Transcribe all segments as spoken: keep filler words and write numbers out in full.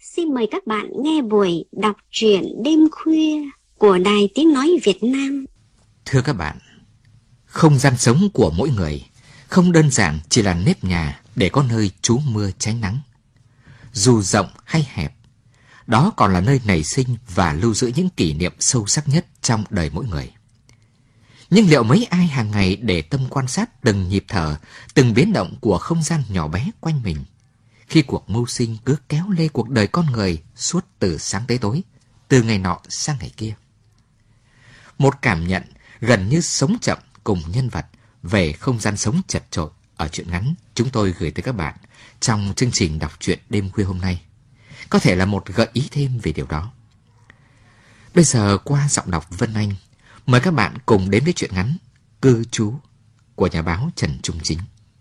Xin mời các bạn nghe buổi đọc truyện đêm khuya của Đài Tiếng Nói Việt Nam. Thưa các bạn, không gian sống của mỗi người không đơn giản chỉ là nếp nhà để có nơi trú mưa tránh nắng. Dù rộng hay hẹp, đó còn là nơi nảy sinh và lưu giữ những kỷ niệm sâu sắc nhất trong đời mỗi người. Nhưng liệu mấy ai hàng ngày để tâm quan sát từng nhịp thở, từng biến động của không gian nhỏ bé quanh mình, khi cuộc mưu sinh cứ kéo lê cuộc đời con người suốt từ sáng tới tối, từ ngày nọ sang ngày kia? Một cảm nhận gần như sống chậm cùng nhân vật về không gian sống chật chội ở truyện ngắn chúng tôi gửi tới các bạn trong chương trình đọc truyện đêm khuya hôm nay có thể là một gợi ý thêm về điều đó. Bây giờ qua giọng đọc Vân Anh, mời các bạn cùng đến với truyện ngắn Cư Trú của nhà báo Trần Trung Chính.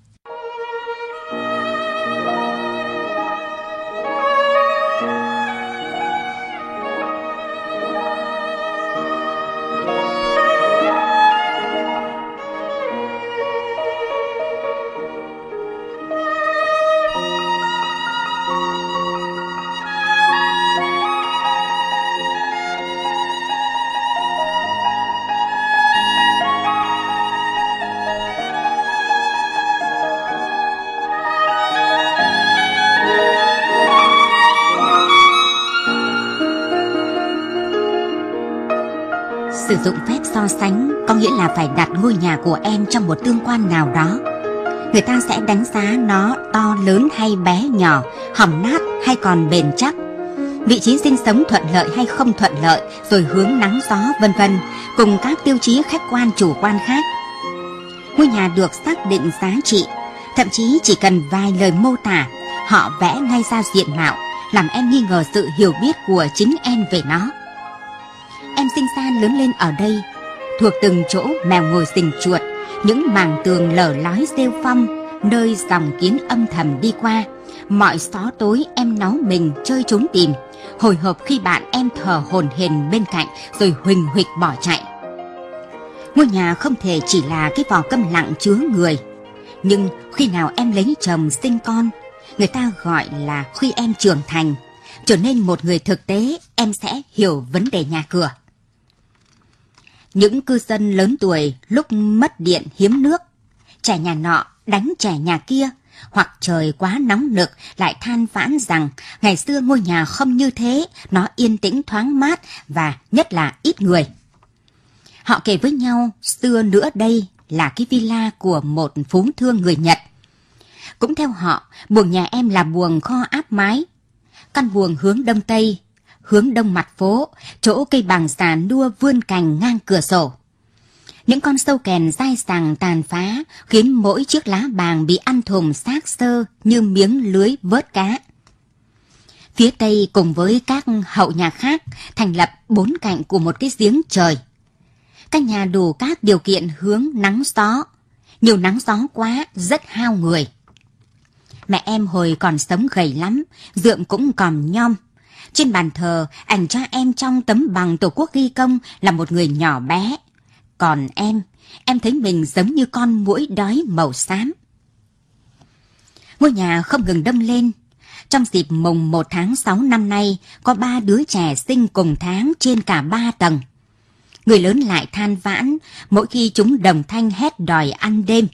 Sử dụng phép so sánh có nghĩa là phải đặt ngôi nhà của em trong một tương quan nào đó. Người ta sẽ đánh giá nó to lớn hay bé nhỏ, hỏng nát hay còn bền chắc, vị trí sinh sống thuận lợi hay không thuận lợi, rồi hướng nắng gió vân vân, cùng các tiêu chí khách quan chủ quan khác. Ngôi nhà được xác định giá trị, thậm chí chỉ cần vài lời mô tả, họ vẽ ngay ra diện mạo, làm em nghi ngờ sự hiểu biết của chính em về nó. Em sinh ra lớn lên ở đây, thuộc từng chỗ mèo ngồi sình chuột, những mảng tường lở lói rêu phong, nơi dòng kiến âm thầm đi qua. Mọi xó tối em náu mình chơi trốn tìm, hồi hộp khi bạn em thở hổn hển bên cạnh rồi huỳnh huỵch bỏ chạy. Ngôi nhà không thể chỉ là cái vỏ câm lặng chứa người, nhưng khi nào em lấy chồng sinh con, người ta gọi là khi em trưởng thành, trở nên một người thực tế, em sẽ hiểu vấn đề nhà cửa. Những cư dân lớn tuổi lúc mất điện hiếm nước, trẻ nhà nọ đánh trẻ nhà kia, hoặc trời quá nóng nực lại than vãn rằng ngày xưa ngôi nhà không như thế, nó yên tĩnh thoáng mát và nhất là ít người. Họ kể với nhau xưa nữa đây là cái villa của một phú thương người Nhật. Cũng theo họ, buồng nhà em là buồng kho áp mái. Căn buồng hướng đông tây, hướng đông mặt phố, chỗ cây bàng già nua vươn cành ngang cửa sổ. Những con sâu kèn dai sàng tàn phá khiến mỗi chiếc lá bàng bị ăn thùm xác xơ như miếng lưới vớt cá. Phía tây cùng với các hậu nhà khác thành lập bốn cạnh của một cái giếng trời. Căn nhà đủ các điều kiện hướng nắng gió, nhiều nắng gió quá rất hao người. Mẹ em hồi còn sống gầy lắm, dượng cũng còn nhom. Trên bàn thờ, ảnh cha em trong tấm bằng Tổ quốc ghi công là một người nhỏ bé. Còn em, em thấy mình giống như con muỗi đói màu xám. Ngôi nhà không ngừng đông lên. Trong dịp mùng một tháng sáu năm nay, có ba đứa trẻ sinh cùng tháng trên cả ba tầng. Người lớn lại than vãn mỗi khi chúng đồng thanh hét đòi ăn đêm.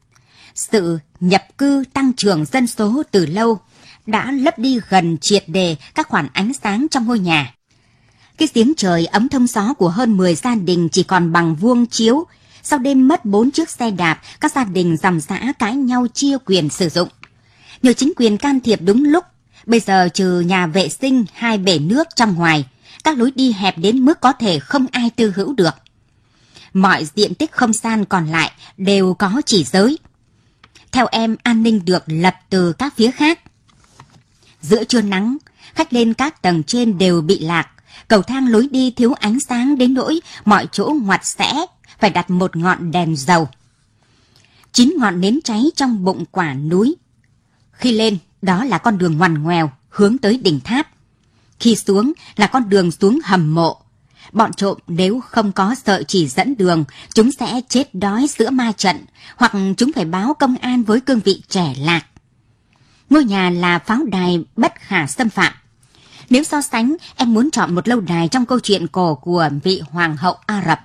Sự nhập cư tăng trưởng dân số từ lâu đã lấp đi gần triệt đề các khoảng ánh sáng trong ngôi nhà. Cái giếng trời ấm thông gió của hơn mười gia đình chỉ còn bằng vuông chiếu. Sau đêm mất bốn chiếc xe đạp, các gia đình dòng dã cãi nhau chia quyền sử dụng. Nhờ chính quyền can thiệp đúng lúc, bây giờ trừ nhà vệ sinh, hai bể nước trong ngoài, các lối đi hẹp đến mức có thể không ai tư hữu được. Mọi diện tích không gian còn lại đều có chỉ giới. Theo em, an ninh được lập từ các phía khác. Giữa trưa nắng, khách lên các tầng trên đều bị lạc. Cầu thang lối đi thiếu ánh sáng đến nỗi mọi chỗ ngoặt xẽ, phải đặt một ngọn đèn dầu. Chín ngọn nến cháy trong bụng quả núi. Khi lên, đó là con đường ngoằn ngoèo hướng tới đỉnh tháp. Khi xuống là con đường xuống hầm mộ. Bọn trộm nếu không có sợi chỉ dẫn đường, chúng sẽ chết đói giữa ma trận, hoặc chúng phải báo công an với cương vị trẻ lạc. Ngôi nhà là pháo đài bất khả xâm phạm. Nếu so sánh, em muốn chọn một lâu đài trong câu chuyện cổ của vị hoàng hậu Ả Rập.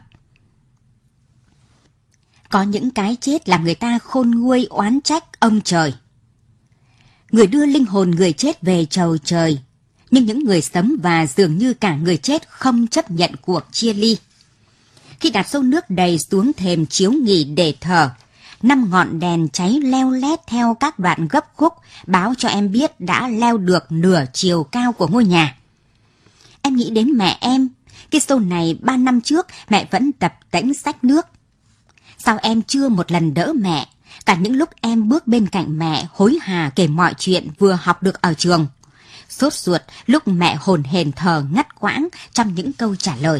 Có những cái chết làm người ta khôn nguôi oán trách ông trời. Người đưa linh hồn người chết về chầu trời, nhưng những người sống và dường như cả người chết không chấp nhận cuộc chia ly. Khi đặt xô nước đầy xuống thềm chiếu nghỉ để thờ, năm ngọn đèn cháy leo lét theo các đoạn gấp khúc báo cho em biết đã leo được nửa chiều cao của ngôi nhà. Em nghĩ đến mẹ em, cái xô này ba năm trước mẹ vẫn tập tễnh xách nước. Sao em chưa một lần đỡ mẹ, cả những lúc em bước bên cạnh mẹ hối hả kể mọi chuyện vừa học được ở trường. Sốt ruột lúc mẹ hồn hển thờ ngắt quãng trong những câu trả lời.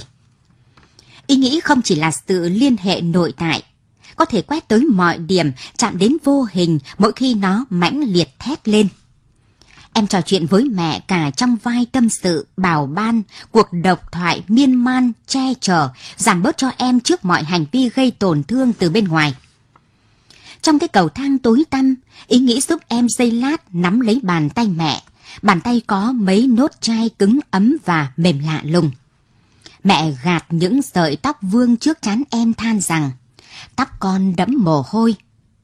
Ý nghĩ không chỉ là sự liên hệ nội tại, có thể quét tới mọi điểm, chạm đến vô hình mỗi khi nó mãnh liệt thét lên. Em trò chuyện với mẹ cả trong vai tâm sự, bảo ban, cuộc độc thoại miên man, che chở, giảm bớt cho em trước mọi hành vi gây tổn thương từ bên ngoài. Trong cái cầu thang tối tăm, ý nghĩ giúp em giây lát nắm lấy bàn tay mẹ. Bàn tay có mấy nốt chai cứng ấm và mềm lạ lùng. Mẹ gạt những sợi tóc vương trước trán em than rằng, tóc con đẫm mồ hôi.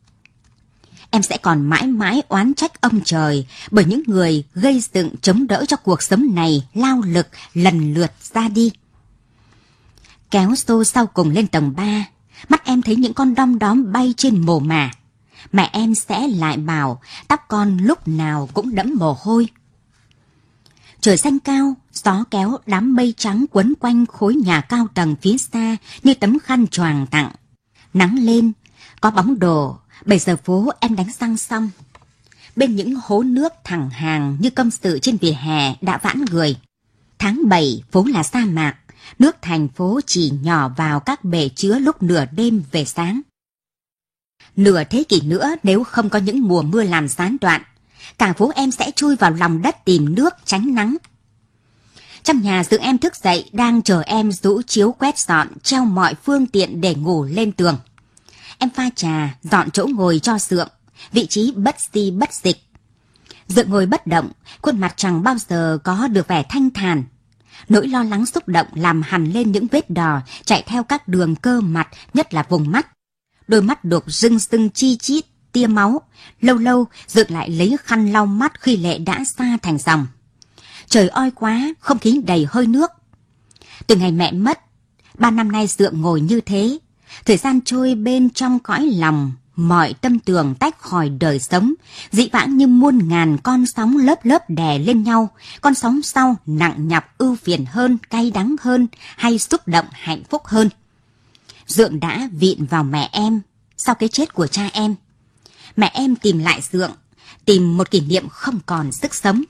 Em sẽ còn mãi mãi oán trách ông trời bởi những người gây dựng chống đỡ cho cuộc sống này lao lực lần lượt ra đi. Kéo xô sau cùng lên tầng ba, mắt em thấy những con đom đóm bay trên mồ mả. Mẹ em sẽ lại bảo tóc con lúc nào cũng đẫm mồ hôi. Trời xanh cao, gió kéo đám mây trắng quấn quanh khối nhà cao tầng phía xa như tấm khăn choàng tặng. Nắng lên, có bóng đồ, bảy giờ phố em đánh răng xong. Bên những hố nước thẳng hàng như công sự trên vỉa hè đã vãn người. Tháng bảy, phố là sa mạc, nước thành phố chỉ nhỏ vào các bể chứa lúc nửa đêm về sáng. Nửa thế kỷ nữa nếu không có những mùa mưa làm gián đoạn, cả phố em sẽ chui vào lòng đất tìm nước tránh nắng. Trong nhà dượng em thức dậy đang chờ em rũ chiếu quét dọn, treo mọi phương tiện để ngủ lên tường. Em pha trà, dọn chỗ ngồi cho dượng, vị trí bất si bất dịch. Dượng ngồi bất động, khuôn mặt chẳng bao giờ có được vẻ thanh thản. Nỗi lo lắng xúc động làm hằn lên những vết đỏ chạy theo các đường cơ mặt, nhất là vùng mắt. Đôi mắt đục rưng rưng chi chít, tia máu. Lâu lâu dượng lại lấy khăn lau mắt khi lệ đã xa thành dòng. Trời oi quá, không khí đầy hơi nước. Từ ngày mẹ mất, ba năm nay dượng ngồi như thế. Thời gian trôi bên trong cõi lòng, mọi tâm tưởng tách khỏi đời sống, dĩ vãng như muôn ngàn con sóng lớp lớp đè lên nhau. Con sóng sau nặng nhọc ưu phiền hơn, cay đắng hơn, hay xúc động hạnh phúc hơn. Dượng đã vịn vào mẹ em sau cái chết của cha em. Mẹ em tìm lại dượng, tìm một kỷ niệm không còn sức sống.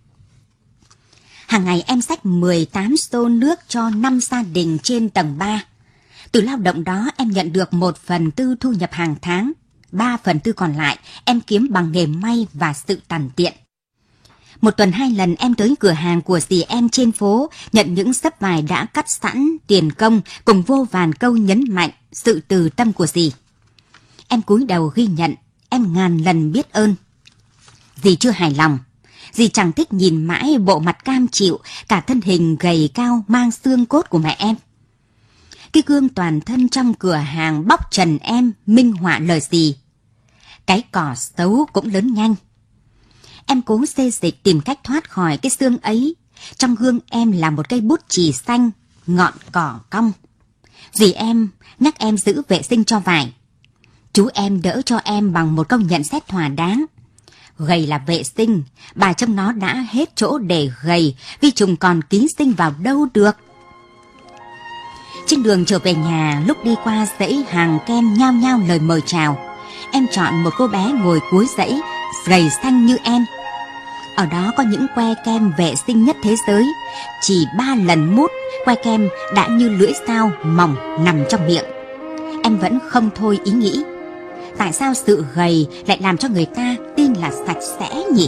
Hàng ngày em xách mười tám xô nước cho năm gia đình trên tầng ba. Từ lao động đó em nhận được một phần tư thu nhập hàng tháng, ba phần tư còn lại em kiếm bằng nghề may và sự tằn tiện. Một tuần hai lần em tới cửa hàng của dì em trên phố, nhận những xấp vải đã cắt sẵn, tiền công cùng vô vàn câu nhấn mạnh sự từ tâm của dì. Em cúi đầu ghi nhận, em ngàn lần biết ơn. Dì chưa hài lòng, dì chẳng thích nhìn mãi bộ mặt cam chịu, cả thân hình gầy cao mang xương cốt của mẹ em. Cái gương toàn thân trong cửa hàng bóc trần em minh họa lời dì. Cái cỏ xấu cũng lớn nhanh. Em cố xê dịch tìm cách thoát khỏi cái xương ấy. Trong gương em là một cây bút chì xanh, ngọn cỏ cong. Dì em nhắc em giữ vệ sinh cho vải. Chú em đỡ cho em bằng một câu nhận xét thỏa đáng. Gầy là vệ sinh, bà trong nó đã hết chỗ để gầy, vi trùng còn ký sinh vào đâu được. Trên đường trở về nhà, lúc đi qua dãy hàng kem nhao nhao lời mời chào, em chọn một cô bé ngồi cuối dãy, gầy xanh như em. Ở đó có những que kem vệ sinh nhất thế giới, chỉ ba lần mút, que kem đã như lưỡi dao mỏng nằm trong miệng. Em vẫn không thôi ý nghĩ, tại sao sự gầy lại làm cho người ta tin là sạch sẽ nhỉ?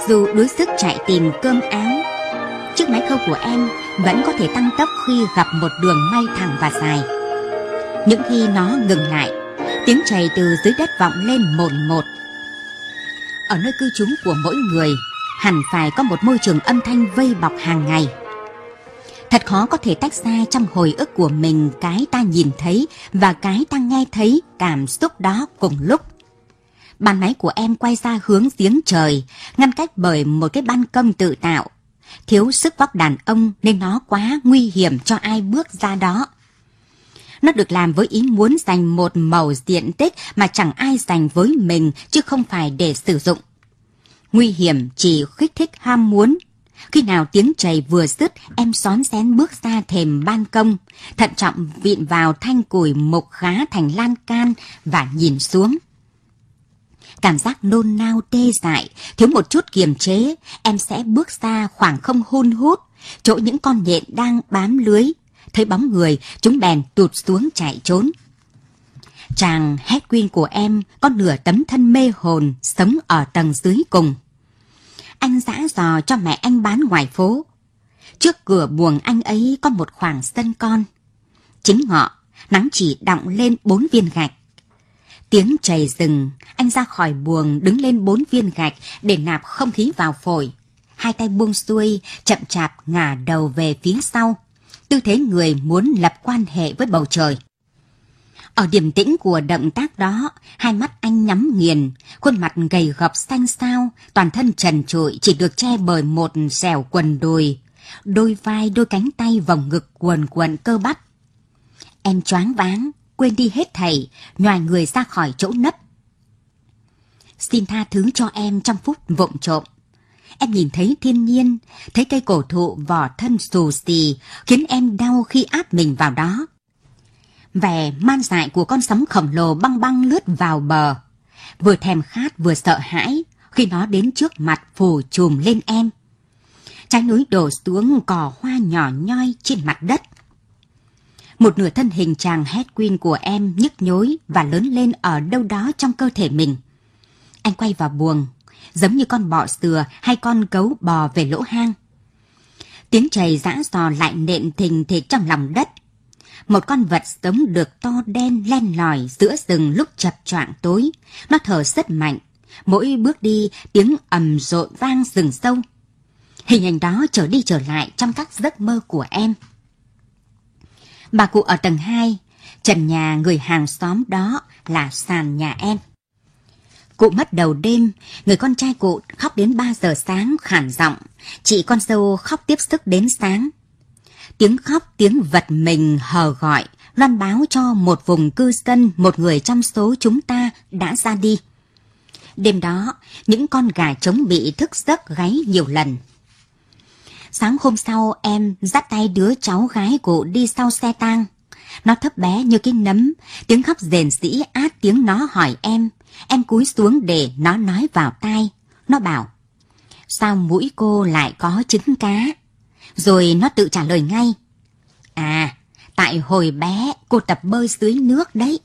Dù đuối sức chạy tìm cơm áo, chiếc máy khâu của em vẫn có thể tăng tốc khi gặp một đường may thẳng và dài. Những khi nó ngừng lại, tiếng chày từ dưới đất vọng lên mồn một. Ở nơi cư trú của mỗi người, hẳn phải có một môi trường âm thanh vây bọc hàng ngày. Thật khó có thể tách ra trong hồi ức của mình cái ta nhìn thấy và cái ta nghe thấy cảm xúc đó cùng lúc. Bàn máy của em quay ra hướng giếng trời, ngăn cách bởi một cái ban công tự tạo. Thiếu sức vóc đàn ông nên nó quá nguy hiểm cho ai bước ra đó. Nó được làm với ý muốn dành một mẩu diện tích mà chẳng ai dành với mình, chứ không phải để sử dụng. Nguy hiểm chỉ kích thích ham muốn. Khi nào tiếng chày vừa dứt, em xón xén bước ra thềm ban công, thận trọng vịn vào thanh củi mục khá thành lan can và nhìn xuống. Cảm giác nôn nao tê dại, thiếu một chút kiềm chế, em sẽ bước ra khoảng không hun hút, chỗ những con nhện đang bám lưới. Thấy bóng người, chúng bèn tụt xuống chạy trốn. Chàng Hedwin của em có nửa tấm thân mê hồn sống ở tầng dưới cùng. Anh giã dò cho mẹ anh bán ngoài phố. Trước cửa buồng anh ấy có một khoảng sân con. Chính ngọ, nắng chỉ đọng lên bốn viên gạch. Tiếng chày rừng, anh ra khỏi buồng đứng lên bốn viên gạch để nạp không khí vào phổi. Hai tay buông xuôi, chậm chạp ngả đầu về phía sau. Tư thế người muốn lập quan hệ với bầu trời. Ở điểm tĩnh của động tác đó, hai mắt anh nhắm nghiền, khuôn mặt gầy gộc xanh xao, toàn thân trần trụi chỉ được che bởi một xẻo quần đùi, đôi vai đôi cánh tay vòng ngực quần quần cơ bắp. Em choáng váng, quên đi hết thảy, nhòi người ra khỏi chỗ nấp. Xin tha thứ cho em trong phút vụng trộm. Em nhìn thấy thiên nhiên, thấy cây cổ thụ vỏ thân xù xì, khiến em đau khi áp mình vào đó. Vẻ man dại của con sóng khổng lồ băng băng lướt vào bờ, vừa thèm khát vừa sợ hãi khi nó đến trước mặt phủ trùm lên em. Trái núi đổ xuống cỏ hoa nhỏ nhoi trên mặt đất. Một nửa thân hình chàng Hedwin của em nhức nhối và lớn lên ở đâu đó trong cơ thể mình. Anh quay vào buồng, giống như con bọ sừa hay con gấu bò về lỗ hang. Tiếng chày giã giò lại nện thình thịch trong lòng đất. Một con vật sống được to đen len lỏi giữa rừng lúc chập choạng tối. Nó thở rất mạnh, mỗi bước đi tiếng ầm rộn vang rừng sâu. Hình ảnh đó trở đi trở lại trong các giấc mơ của em. Bà cụ ở tầng hai, trần nhà người hàng xóm đó là sàn nhà em. Cụ mất đầu đêm, người con trai cụ khóc đến ba giờ sáng khản giọng, chị con dâu khóc tiếp sức đến sáng. Tiếng khóc, tiếng vật mình hờ gọi, loan báo cho một vùng cư dân, một người trong số chúng ta đã ra đi. Đêm đó, những con gà trống bị thức giấc gáy nhiều lần. Sáng hôm sau, em dắt tay đứa cháu gái cụ đi sau xe tang. Nó thấp bé như cái nấm, tiếng khóc rền rĩ át tiếng nó hỏi em. Em cúi xuống để nó nói vào tai. Nó bảo, sao mũi cô lại có trứng cá? Rồi nó tự trả lời ngay, à, tại hồi bé cô tập bơi dưới nước đấy.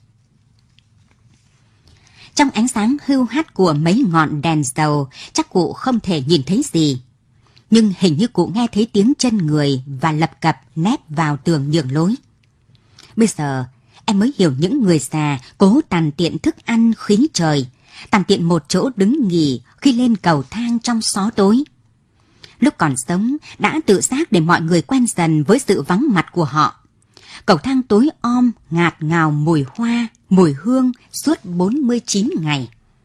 Trong ánh sáng hưu hắt của mấy ngọn đèn dầu, chắc cụ không thể nhìn thấy gì. Nhưng hình như cụ nghe thấy tiếng chân người và lập cập nép vào tường nhường lối. Bây giờ, em mới hiểu những người già cố tàn tiện thức ăn khí trời, tàn tiện một chỗ đứng nghỉ khi lên cầu thang trong xó tối. Lúc còn sống, đã tự giác để mọi người quen dần với sự vắng mặt của họ. Cầu thang tối om, ngạt ngào mùi hoa, mùi hương suốt bốn mươi chín ngày.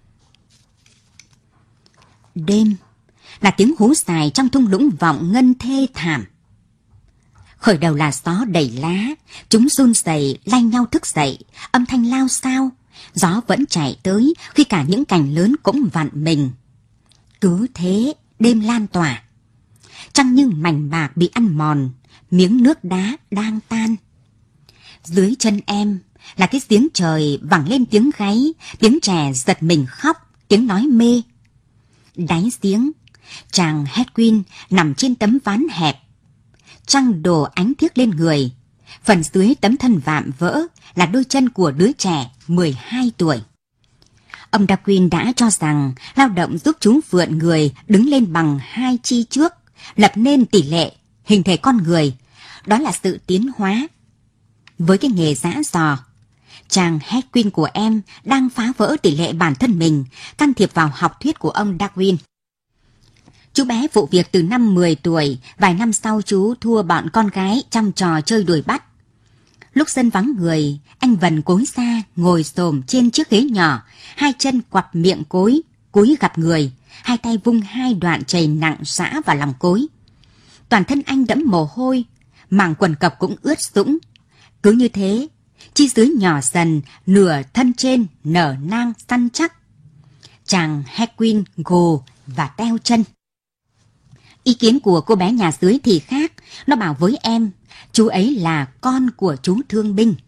Đêm là tiếng hú dài trong thung lũng vọng ngân thê thảm. Khởi đầu là gió đầy lá, chúng run rẩy lay nhau thức dậy, âm thanh lao xao, gió vẫn chạy tới khi cả những cành lớn cũng vặn mình. Cứ thế, đêm lan tỏa. Trăng như mảnh bạc bị ăn mòn, miếng nước đá đang tan. Dưới chân em là cái giếng trời vẳng lên tiếng gáy, tiếng trẻ giật mình khóc, tiếng nói mê. Đáy giếng, chàng Hedwin nằm trên tấm ván hẹp. Trăng đổ ánh thiếc lên người. Phần dưới tấm thân vạm vỡ là đôi chân của đứa trẻ mười hai tuổi. Ông Darwin đã cho rằng lao động giúp chúng vượn người đứng lên bằng hai chi trước, lập nên tỷ lệ, hình thể con người. Đó là sự tiến hóa. Với cái nghề giã giò, chàng Hedwin của em đang phá vỡ tỷ lệ bản thân mình, can thiệp vào học thuyết của ông Darwin. Chú bé vụ việc từ năm mười tuổi, vài năm sau chú thua bọn con gái trong trò chơi đuổi bắt. Lúc sân vắng người, anh vần cối xa, ngồi xổm trên chiếc ghế nhỏ, hai chân quặp miệng cối, cúi gặp người, hai tay vung hai đoạn chày nặng giã vào lòng cối. Toàn thân anh đẫm mồ hôi, mảng quần cộc cũng ướt sũng. Cứ như thế, chi dưới nhỏ dần, nửa thân trên nở nang săn chắc. Chàng Hedwin gồ và teo chân. Ý kiến của cô bé nhà dưới thì khác, nó bảo với em, chú ấy là con của chú thương binh.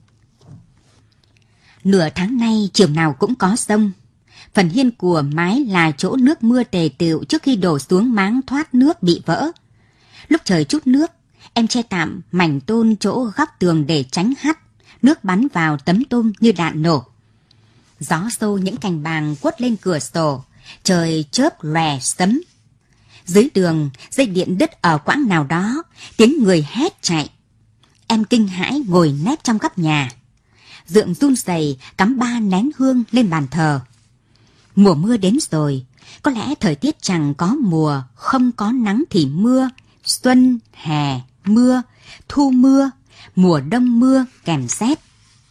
Nửa tháng nay chiều nào cũng có sông. Phần hiên của mái là chỗ nước mưa tề tựu trước khi đổ xuống máng thoát nước bị vỡ. Lúc trời trút nước, em che tạm mảnh tôn chỗ góc tường để tránh hắt, nước bắn vào tấm tôm như đạn nổ. Gió xô những cành bàng quất lên cửa sổ, trời chớp lòe sấm. Dưới đường, dây điện đứt ở quãng nào đó, tiếng người hét chạy. Em kinh hãi ngồi nép trong góc nhà. Dượng run rẩy cắm ba nén hương lên bàn thờ. Mùa mưa đến rồi, có lẽ thời tiết chẳng có mùa, không có nắng thì mưa, xuân, hè, mưa, thu mưa, mùa đông mưa kèm rét.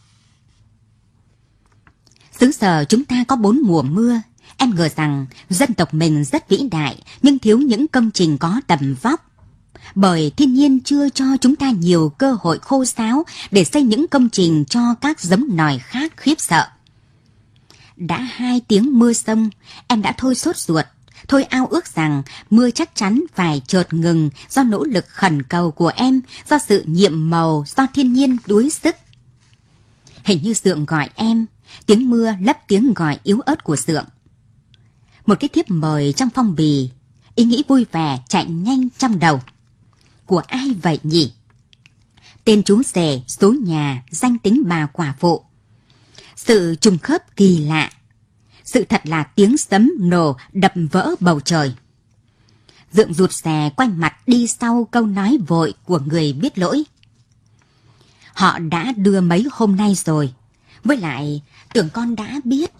Xứ sở chúng ta có bốn mùa mưa. Em ngờ rằng dân tộc mình rất vĩ đại nhưng thiếu những công trình có tầm vóc. Bởi thiên nhiên chưa cho chúng ta nhiều cơ hội khô sáo để xây những công trình cho các giống nòi khác khiếp sợ. Đã hai tiếng mưa sông, em đã thôi sốt ruột, thôi ao ước rằng mưa chắc chắn phải chợt ngừng do nỗ lực khẩn cầu của em, do sự nhiệm màu, do thiên nhiên đuối sức. Hình như Dượng gọi em, tiếng mưa lấp tiếng gọi yếu ớt của Dượng. Một cái thiếp mời trong phong bì, ý nghĩ vui vẻ chạy nhanh trong đầu. Của ai vậy nhỉ? Tên chú rể, số nhà, danh tính bà quả phụ. Sự trùng khớp kỳ lạ. Sự thật là tiếng sấm nổ đập vỡ bầu trời. Dượng rụt rè quay mặt đi sau câu nói vội của người biết lỗi. Họ đã đưa mấy hôm nay rồi. Với lại, tưởng con đã biết.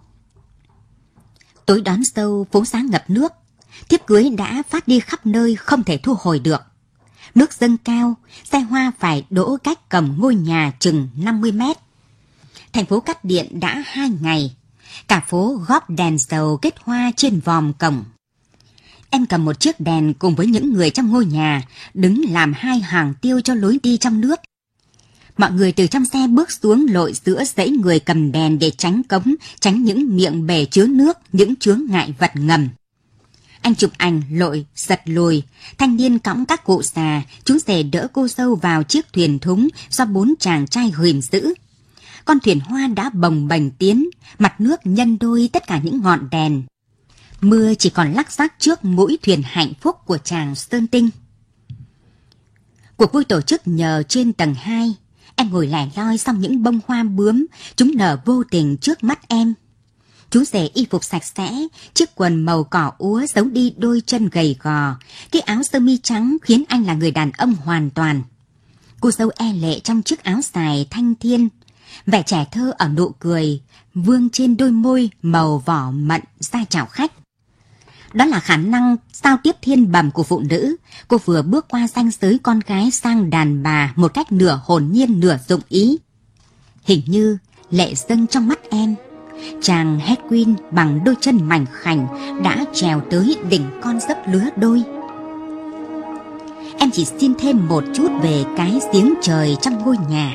Tối đón dâu, phố xá ngập nước. Thiếp cưới đã phát đi khắp nơi không thể thu hồi được. Nước dâng cao, xe hoa phải đỗ cách cầm ngôi nhà chừng năm mươi mét. Thành phố cắt điện đã hai ngày. Cả phố góp đèn dầu kết hoa trên vòm cổng. Em cầm một chiếc đèn cùng với những người trong ngôi nhà, đứng làm hai hàng tiêu cho lối đi trong nước. Mọi người từ trong xe bước xuống lội giữa dãy người cầm đèn để tránh cống, tránh những miệng bể chứa nước, những chướng ngại vật ngầm. Anh chụp ảnh lội, giật lùi, thanh niên cõng các cụ già, chú rể đỡ cô dâu vào chiếc thuyền thúng do bốn chàng trai gìn giữ. Con thuyền hoa đã bồng bềnh tiến, mặt nước nhân đôi tất cả những ngọn đèn. Mưa chỉ còn lắc rắc trước mũi thuyền hạnh phúc của chàng Sơn Tinh. Cuộc vui tổ chức nhờ trên tầng hai. Em ngồi lẻ loi sau những bông hoa bướm, chúng nở vô tình trước mắt em. Chú rể y phục sạch sẽ, chiếc quần màu cỏ úa giấu đi đôi chân gầy gò, cái áo sơ mi trắng khiến anh là người đàn ông hoàn toàn. Cô dâu e lệ trong chiếc áo dài thanh thiên, vẻ trẻ thơ ở nụ cười, vương trên đôi môi màu vỏ mận ra chào khách. Đó là khả năng giao tiếp thiên bẩm của phụ nữ. Cô vừa bước qua ranh giới con gái sang đàn bà một cách nửa hồn nhiên nửa dụng ý. Hình như lệ dâng trong mắt em. Chàng Hedwin bằng đôi chân mảnh khảnh đã trèo tới đỉnh con dốc lứa đôi. Em chỉ xin thêm một chút về cái giếng trời trong ngôi nhà.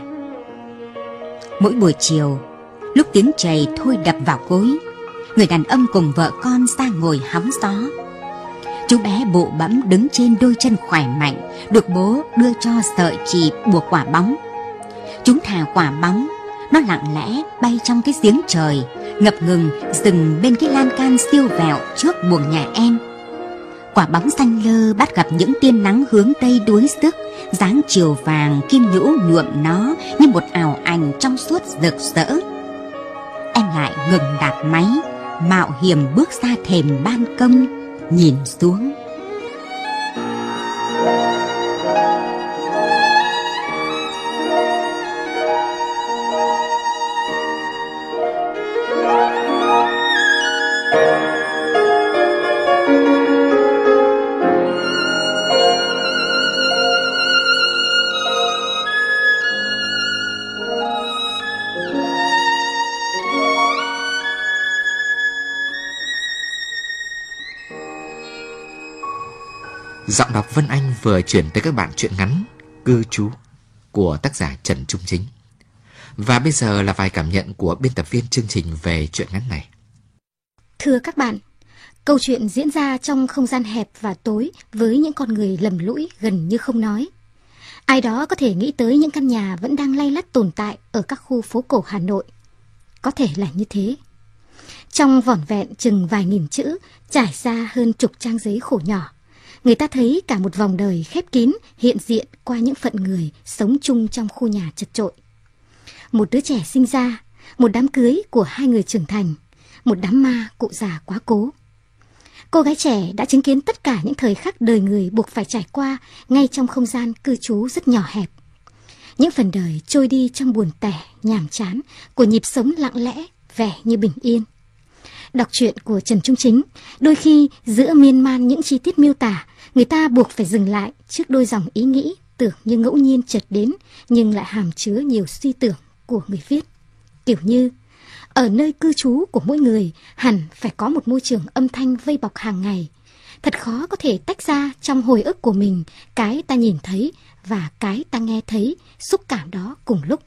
Mỗi buổi chiều, lúc tiếng chày thôi đập vào cối, người đàn ông cùng vợ con ra ngồi hóng gió. Chú bé bụ bẫm đứng trên đôi chân khỏe mạnh, được bố đưa cho sợi chỉ buộc quả bóng. Chúng thả quả bóng, nó lặng lẽ bay trong cái giếng trời, ngập ngừng dừng bên cái lan can siêu vẹo trước buồng nhà em. Quả bóng xanh lơ bắt gặp những tia nắng hướng tây đuối sức, dáng chiều vàng kim nhũ nhuộm nó như một ảo ảnh trong suốt rực rỡ. Em lại ngừng đạp máy, mạo hiểm bước ra thềm ban công, nhìn xuống. Giọng đọc Vân Anh vừa chuyển tới các bạn truyện ngắn Cư Trú của tác giả Trần Trung Chính. Và bây giờ là vài cảm nhận của biên tập viên chương trình về truyện ngắn này. Thưa các bạn, câu chuyện diễn ra trong không gian hẹp và tối với những con người lầm lũi gần như không nói. Ai đó có thể nghĩ tới những căn nhà vẫn đang lay lắt tồn tại ở các khu phố cổ Hà Nội. Có thể là như thế. Trong vỏn vẹn chừng vài nghìn chữ trải ra hơn chục trang giấy khổ nhỏ, người ta thấy cả một vòng đời khép kín hiện diện qua những phận người sống chung trong khu nhà chật chội. Một đứa trẻ sinh ra, một đám cưới của hai người trưởng thành, một đám ma cụ già quá cố. Cô gái trẻ đã chứng kiến tất cả những thời khắc đời người buộc phải trải qua ngay trong không gian cư trú rất nhỏ hẹp. Những phần đời trôi đi trong buồn tẻ, nhàm chán của nhịp sống lặng lẽ, vẻ như bình yên. Đọc truyện của Trần Trung Chính, đôi khi giữa miên man những chi tiết miêu tả, người ta buộc phải dừng lại trước đôi dòng ý nghĩ tưởng như ngẫu nhiên chợt đến nhưng lại hàm chứa nhiều suy tưởng của người viết. Kiểu như, ở nơi cư trú của mỗi người hẳn phải có một môi trường âm thanh vây bọc hàng ngày. Thật khó có thể tách ra trong hồi ức của mình cái ta nhìn thấy và cái ta nghe thấy, xúc cảm đó cùng lúc.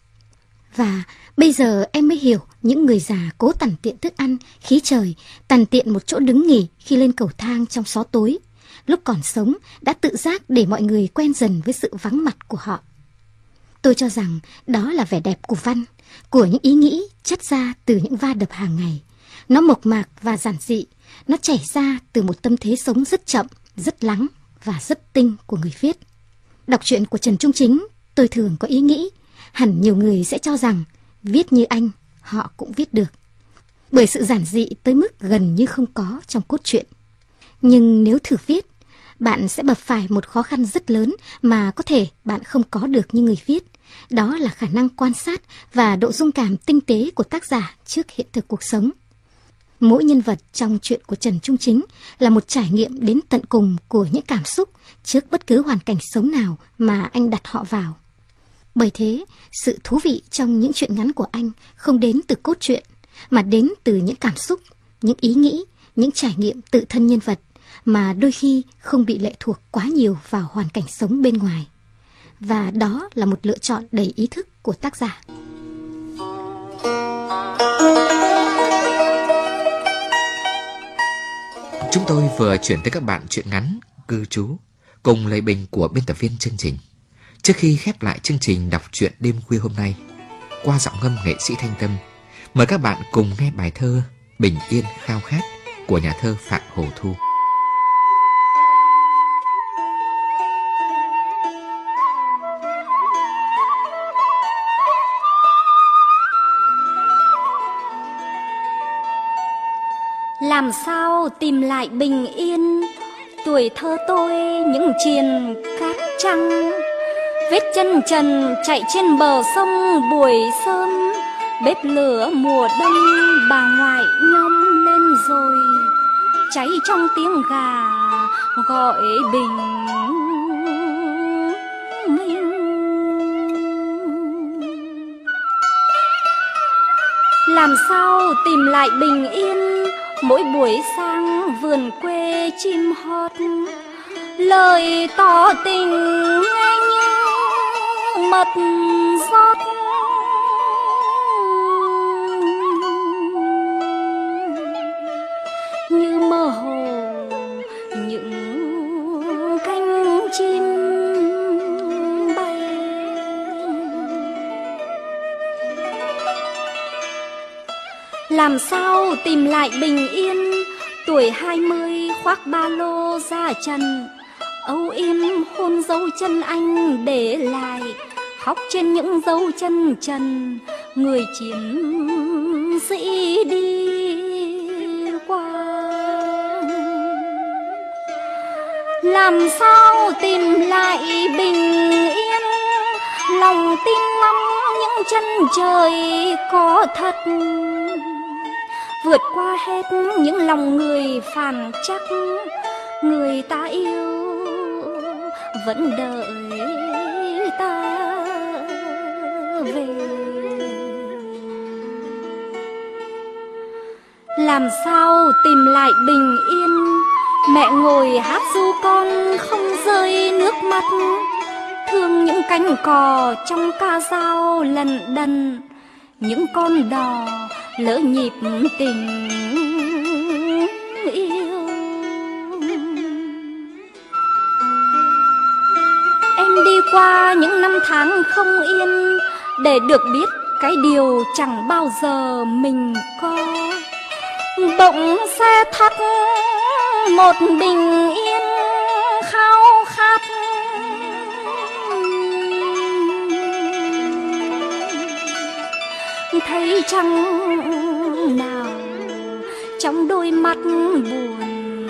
Và bây giờ em mới hiểu những người già cố tằn tiện thức ăn, khí trời, tằn tiện một chỗ đứng nghỉ khi lên cầu thang trong xó tối. Lúc còn sống đã tự giác để mọi người quen dần với sự vắng mặt của họ. Tôi cho rằng đó là vẻ đẹp của văn, của những ý nghĩ chất ra từ những va đập hàng ngày. Nó mộc mạc và giản dị, nó chảy ra từ một tâm thế sống rất chậm, rất lắng và rất tinh của người viết. Đọc truyện của Trần Trung Chính, tôi thường có ý nghĩ, hẳn nhiều người sẽ cho rằng viết như anh, họ cũng viết được. Bởi sự giản dị tới mức gần như không có trong cốt truyện. Nhưng nếu thử viết, bạn sẽ gặp phải một khó khăn rất lớn mà có thể bạn không có được như người viết. Đó là khả năng quan sát và độ dung cảm tinh tế của tác giả trước hiện thực cuộc sống. Mỗi nhân vật trong truyện của Trần Trung Chính là một trải nghiệm đến tận cùng của những cảm xúc trước bất cứ hoàn cảnh sống nào mà anh đặt họ vào. Bởi thế, sự thú vị trong những truyện ngắn của anh không đến từ cốt truyện, mà đến từ những cảm xúc, những ý nghĩ, những trải nghiệm tự thân nhân vật, mà đôi khi không bị lệ thuộc quá nhiều vào hoàn cảnh sống bên ngoài. Và đó là một lựa chọn đầy ý thức của tác giả. Chúng tôi vừa chuyển tới các bạn truyện ngắn Cư Trú cùng lời bình của biên tập viên chương trình. Trước khi khép lại chương trình đọc truyện đêm khuya hôm nay, qua giọng ngâm nghệ sĩ Thanh Tâm, mời các bạn cùng nghe bài thơ Bình Yên Khao Khát của nhà thơ Phạm Hồ Thu. Làm sao tìm lại bình yên, tuổi thơ tôi những triền cát trắng. Vết chân trần chạy trên bờ sông buổi sớm, bếp lửa mùa đông bà ngoại nhom lên rồi, cháy trong tiếng gà gọi bình minh. Làm sao tìm lại bình yên, mỗi buổi sáng vườn quê chim hót, lời tỏ tình nghe như mật rót. Như mơ hồ những cánh chim bay. Làm sao tìm lại bình yên, tuổi hai mươi khoác ba lô ra trần, âu yếm hôn dấu chân anh để lại, khóc trên những dấu chân trần, người chiến sĩ đi qua. Làm sao tìm lại bình yên, lòng tin lắm những chân trời có thật, vượt qua hết những lòng người phản chắc, người ta yêu vẫn đợi ta về. Làm sao tìm lại bình yên, mẹ ngồi hát ru con không rơi nước mắt, thương những cánh cò trong ca dao lần đần, những con đò lỡ nhịp tình yêu. Em đi qua những năm tháng không yên, để được biết cái điều chẳng bao giờ mình có. Bỗng xe thắt một bình yên khao khát, thấy chăng nào trong đôi mắt buồn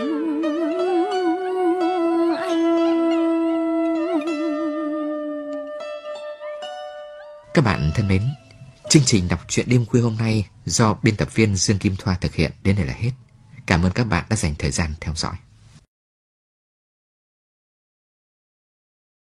anh. Các bạn thân mến, chương trình đọc truyện đêm khuya hôm nay do biên tập viên Dương Kim Thoa thực hiện đến đây là hết. Cảm ơn các bạn đã dành thời gian theo dõi.